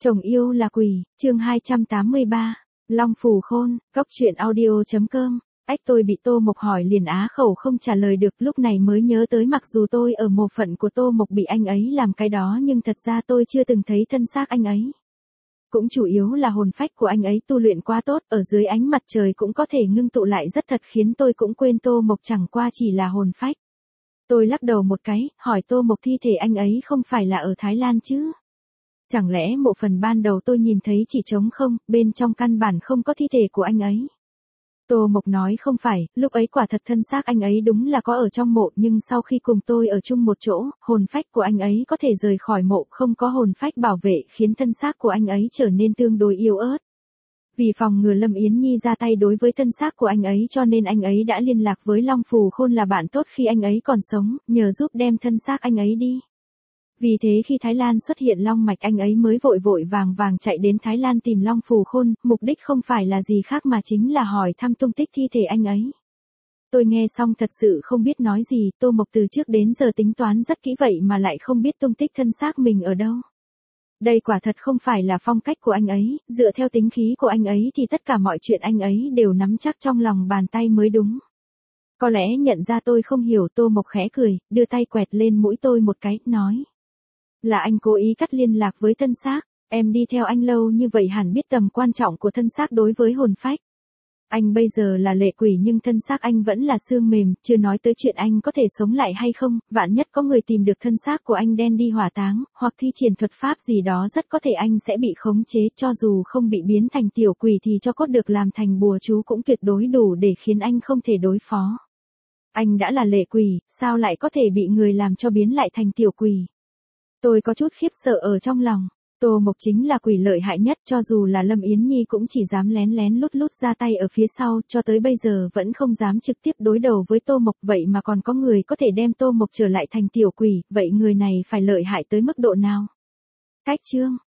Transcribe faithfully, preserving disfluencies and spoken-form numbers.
Chồng yêu là quỷ, chương hai trăm tám mươi ba, Long Phù Khôn, Cóc Truyện Audio.com. Ách tôi bị Tô Mộc hỏi liền á khẩu không trả lời được, lúc này mới nhớ tới mặc dù tôi ở mộ phận của Tô Mộc bị anh ấy làm cái đó nhưng thật ra tôi chưa từng thấy thân xác anh ấy. Cũng chủ yếu là hồn phách của anh ấy tu luyện quá tốt, ở dưới ánh mặt trời cũng có thể ngưng tụ lại rất thật khiến tôi cũng quên Tô Mộc chẳng qua chỉ là hồn phách. Tôi lắc đầu một cái, hỏi Tô Mộc thi thể anh ấy không phải là ở Thái Lan chứ? Chẳng lẽ mộ phần ban đầu tôi nhìn thấy chỉ trống không, bên trong căn bản không có thi thể của anh ấy? Tô Mộc nói không phải, lúc ấy quả thật thân xác anh ấy đúng là có ở trong mộ, nhưng sau khi cùng tôi ở chung một chỗ, hồn phách của anh ấy có thể rời khỏi mộ, không có hồn phách bảo vệ khiến thân xác của anh ấy trở nên tương đối yếu ớt. Vì phòng ngừa Lâm Yến Nhi ra tay đối với thân xác của anh ấy cho nên anh ấy đã liên lạc với Long Phù Khôn là bạn tốt khi anh ấy còn sống, nhờ giúp đem thân xác anh ấy đi. Vì thế khi Thái Lan xuất hiện long mạch anh ấy mới vội vội vàng vàng chạy đến Thái Lan tìm Long Phù Khôn, mục đích không phải là gì khác mà chính là hỏi thăm tung tích thi thể anh ấy. Tôi nghe xong thật sự không biết nói gì, Tô Mộc từ trước đến giờ tính toán rất kỹ vậy mà lại không biết tung tích thân xác mình ở đâu. Đây quả thật không phải là phong cách của anh ấy, dựa theo tính khí của anh ấy thì tất cả mọi chuyện anh ấy đều nắm chắc trong lòng bàn tay mới đúng. Có lẽ nhận ra tôi không hiểu, Tô Mộc khẽ cười, đưa tay quẹt lên mũi tôi một cái, nói. Là anh cố ý cắt liên lạc với thân xác, em đi theo anh lâu như vậy hẳn biết tầm quan trọng của thân xác đối với hồn phách. Anh bây giờ là lệ quỷ nhưng thân xác anh vẫn là xương mềm, chưa nói tới chuyện anh có thể sống lại hay không, vạn nhất có người tìm được thân xác của anh đem đi hỏa táng, hoặc thi triển thuật pháp gì đó rất có thể anh sẽ bị khống chế, cho dù không bị biến thành tiểu quỷ thì cho cốt được làm thành bùa chú cũng tuyệt đối đủ để khiến anh không thể đối phó. Anh đã là lệ quỷ, sao lại có thể bị người làm cho biến lại thành tiểu quỷ? Tôi có chút khiếp sợ ở trong lòng. Tô Mộc chính là quỷ lợi hại nhất, cho dù là Lâm Yến Nhi cũng chỉ dám lén lén lút lút ra tay ở phía sau, cho tới bây giờ vẫn không dám trực tiếp đối đầu với Tô Mộc, vậy mà còn có người có thể đem Tô Mộc trở lại thành tiểu quỷ, vậy người này phải lợi hại tới mức độ nào? Cách chương